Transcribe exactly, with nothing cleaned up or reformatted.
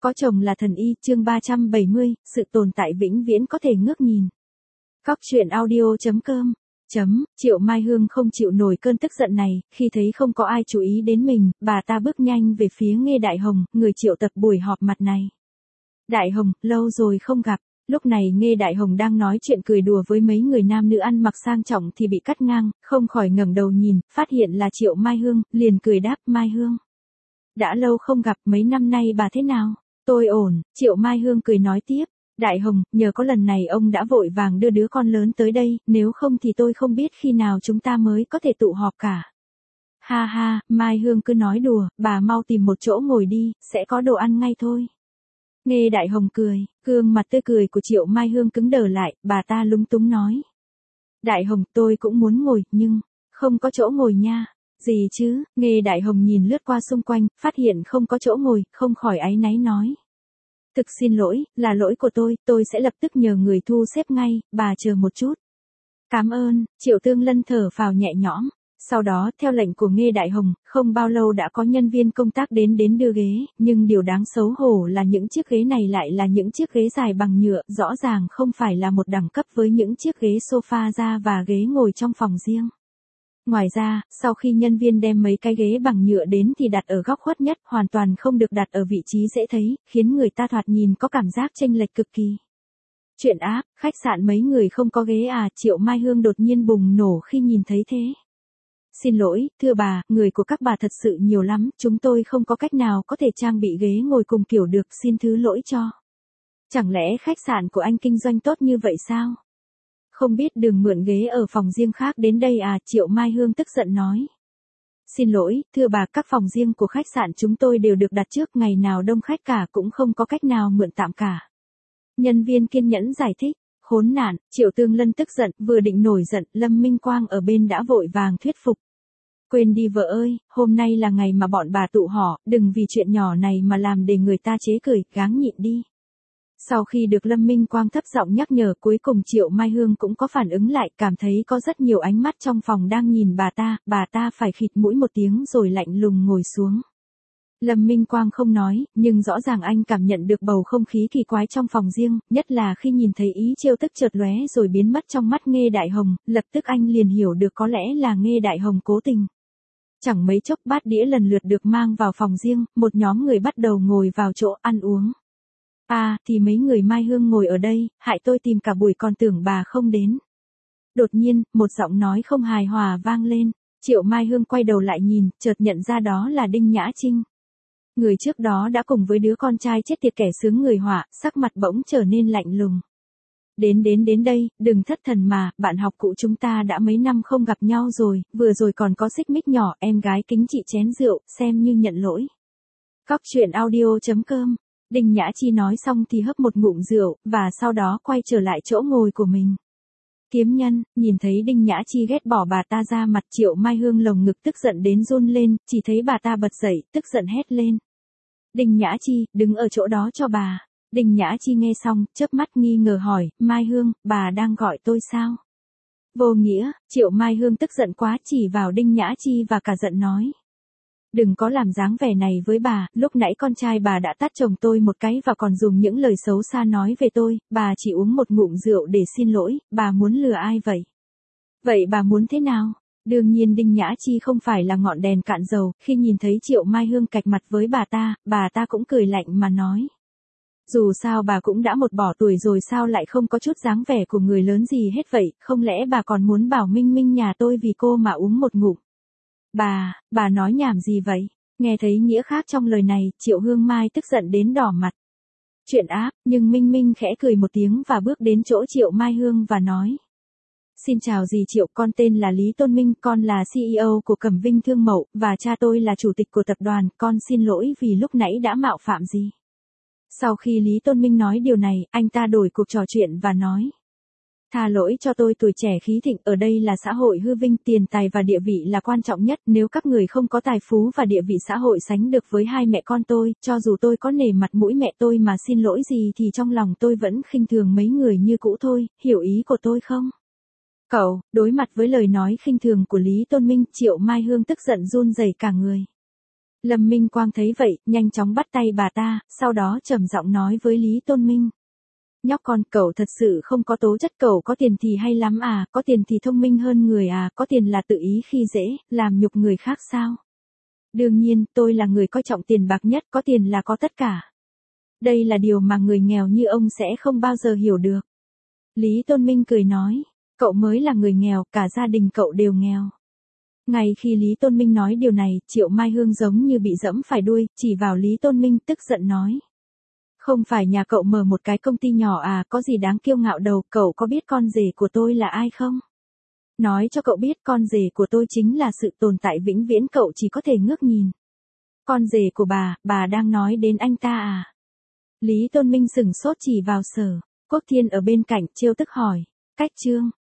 Có chồng là thần y, chương ba trăm bảy mươi, sự tồn tại vĩnh viễn có thể ngước nhìn. Cóc truyện audio chấm com Chấm, Triệu Mai Hương không chịu nổi cơn tức giận này, khi thấy không có ai chú ý đến mình, bà ta bước nhanh về phía Nghê Đại Hồng, người triệu tập buổi họp mặt này. Đại Hồng, lâu rồi không gặp. Lúc này Nghê Đại Hồng đang nói chuyện cười đùa với mấy người nam nữ ăn mặc sang trọng thì bị cắt ngang, không khỏi ngẩng đầu nhìn, phát hiện là Triệu Mai Hương, liền cười đáp, Mai Hương. Đã lâu không gặp, mấy năm nay bà thế nào? Tôi ổn, Triệu Mai Hương cười nói tiếp. Đại Hồng, nhờ có lần này ông đã vội vàng đưa đứa con lớn tới đây, nếu không thì tôi không biết khi nào chúng ta mới có thể tụ họp cả. Ha ha, Mai Hương cứ nói đùa, bà mau tìm một chỗ ngồi đi, sẽ có đồ ăn ngay thôi. Nghê Đại Hồng cười, gương mặt tươi cười của Triệu Mai Hương cứng đờ lại, bà ta lúng túng nói. Đại Hồng, tôi cũng muốn ngồi, nhưng, không có chỗ ngồi nha. Gì chứ, Nghê Đại Hồng nhìn lướt qua xung quanh, phát hiện không có chỗ ngồi, không khỏi áy náy nói. Thực xin lỗi, là lỗi của tôi, tôi sẽ lập tức nhờ người thu xếp ngay, bà chờ một chút. Cảm ơn, Triệu Tương Lân thở phào nhẹ nhõm. Sau đó, theo lệnh của Nghê Đại Hồng, không bao lâu đã có nhân viên công tác đến đến đưa ghế, nhưng điều đáng xấu hổ là những chiếc ghế này lại là những chiếc ghế dài bằng nhựa, rõ ràng không phải là một đẳng cấp với những chiếc ghế sofa da và ghế ngồi trong phòng riêng. Ngoài ra, sau khi nhân viên đem mấy cái ghế bằng nhựa đến thì đặt ở góc khuất nhất, hoàn toàn không được đặt ở vị trí dễ thấy, khiến người ta thoạt nhìn có cảm giác chênh lệch cực kỳ. Chuyện áp, khách sạn mấy người không có ghế à, Triệu Mai Hương đột nhiên bùng nổ khi nhìn thấy thế. Xin lỗi, thưa bà, người của các bà thật sự nhiều lắm, chúng tôi không có cách nào có thể trang bị ghế ngồi cùng kiểu được, xin thứ lỗi cho. Chẳng lẽ khách sạn của anh kinh doanh tốt như vậy sao? Không biết đường mượn ghế ở phòng riêng khác đến đây à, Triệu Mai Hương tức giận nói. Xin lỗi, thưa bà, các phòng riêng của khách sạn chúng tôi đều được đặt trước, ngày nào đông khách cả cũng không có cách nào mượn tạm cả. Nhân viên kiên nhẫn giải thích. Khốn nạn, Triệu Tương Lân tức giận, vừa định nổi giận, Lâm Minh Quang ở bên đã vội vàng thuyết phục. Quên đi vợ ơi, hôm nay là ngày mà bọn bà tụ họp, đừng vì chuyện nhỏ này mà làm để người ta chế cười, gắng nhịn đi. Sau khi được Lâm Minh Quang thấp giọng nhắc nhở, cuối cùng Triệu Mai Hương cũng có phản ứng lại, cảm thấy có rất nhiều ánh mắt trong phòng đang nhìn bà ta, bà ta phải khịt mũi một tiếng rồi lạnh lùng ngồi xuống. Lâm Minh Quang không nói, nhưng rõ ràng anh cảm nhận được bầu không khí kỳ quái trong phòng riêng, nhất là khi nhìn thấy ý trêu tức chợt lóe rồi biến mất trong mắt Nghê Đại Hồng, lập tức anh liền hiểu được có lẽ là Nghê Đại Hồng cố tình. Chẳng mấy chốc bát đĩa lần lượt được mang vào phòng riêng, một nhóm người bắt đầu ngồi vào chỗ ăn uống. À, thì mấy người Mai Hương ngồi ở đây, hại tôi tìm cả buổi còn tưởng bà không đến. Đột nhiên, một giọng nói không hài hòa vang lên, Triệu Mai Hương quay đầu lại nhìn, chợt nhận ra đó là Đinh Nhã Trinh. Người trước đó đã cùng với đứa con trai chết tiệt kẻ sướng người họa, sắc mặt bỗng trở nên lạnh lùng. Đến đến đến đây, đừng thất thần mà, bạn học cũ chúng ta đã mấy năm không gặp nhau rồi, vừa rồi còn có xích mích nhỏ, em gái kính chị chén rượu, xem như nhận lỗi. Cóc truyện audio chấm com Đinh Nhã Chi nói xong thì hấp một ngụm rượu, và sau đó quay trở lại chỗ ngồi của mình. Kiếm nhân, nhìn thấy Đinh Nhã Chi ghét bỏ bà ta ra mặt, Triệu Mai Hương lồng ngực tức giận đến run lên, chỉ thấy bà ta bật dậy, tức giận hét lên. Đinh Nhã Chi, đứng ở chỗ đó cho bà. Đinh Nhã Chi nghe xong, chớp mắt nghi ngờ hỏi, Mai Hương, bà đang gọi tôi sao? Vô nghĩa, Triệu Mai Hương tức giận quá chỉ vào Đinh Nhã Chi và cả giận nói. Đừng có làm dáng vẻ này với bà, lúc nãy con trai bà đã tát chồng tôi một cái và còn dùng những lời xấu xa nói về tôi, bà chỉ uống một ngụm rượu để xin lỗi, bà muốn lừa ai vậy? Vậy bà muốn thế nào? Đương nhiên Đinh Nhã Chi không phải là ngọn đèn cạn dầu, khi nhìn thấy Triệu Mai Hương cạch mặt với bà ta, bà ta cũng cười lạnh mà nói. Dù sao bà cũng đã một bỏ tuổi rồi sao lại không có chút dáng vẻ của người lớn gì hết vậy, không lẽ bà còn muốn bảo Minh Minh nhà tôi vì cô mà uống một ngụm? Bà, bà nói nhảm gì vậy? Nghe thấy nghĩa khác trong lời này, Triệu Hương Mai tức giận đến đỏ mặt. Chuyện áp, nhưng Minh Minh khẽ cười một tiếng và bước đến chỗ Triệu Mai Hương và nói. Xin chào dì Triệu, con tên là Lý Tôn Minh, con là xê e ô của Cẩm Vinh Thương Mậu, và cha tôi là chủ tịch của tập đoàn, con xin lỗi vì lúc nãy đã mạo phạm dì. Sau khi Lý Tôn Minh nói điều này, anh ta đổi cuộc trò chuyện và nói. Tha lỗi cho tôi, tuổi trẻ khí thịnh, ở đây là xã hội hư vinh, tiền tài và địa vị là quan trọng nhất, nếu các người không có tài phú và địa vị xã hội sánh được với hai mẹ con tôi, cho dù tôi có nể mặt mũi mẹ tôi mà xin lỗi gì thì trong lòng tôi vẫn khinh thường mấy người như cũ thôi, hiểu ý của tôi không? Cậu, đối mặt với lời nói khinh thường của Lý Tôn Minh, Triệu Mai Hương tức giận run rẩy cả người. Lâm Minh Quang thấy vậy, nhanh chóng bắt tay bà ta, sau đó trầm giọng nói với Lý Tôn Minh. Nhóc con, cậu thật sự không có tố chất, cậu có tiền thì hay lắm à, có tiền thì thông minh hơn người à, có tiền là tự ý khi dễ, làm nhục người khác sao? Đương nhiên, tôi là người coi trọng tiền bạc nhất, có tiền là có tất cả. Đây là điều mà người nghèo như ông sẽ không bao giờ hiểu được. Lý Tôn Minh cười nói, cậu mới là người nghèo, cả gia đình cậu đều nghèo. Ngay khi Lý Tôn Minh nói điều này, Triệu Mai Hương giống như bị dẫm phải đuôi, chỉ vào Lý Tôn Minh tức giận nói. Không phải nhà cậu mở một cái công ty nhỏ à, có gì đáng kiêu ngạo đâu, cậu có biết con rể của tôi là ai không? Nói cho cậu biết, con rể của tôi chính là sự tồn tại vĩnh viễn, cậu chỉ có thể ngước nhìn. Con rể của bà, bà đang nói đến anh ta à? Lý Tôn Minh sửng sốt chỉ vào Sở Quốc Thiên ở bên cạnh, trêu tức hỏi. Cách chương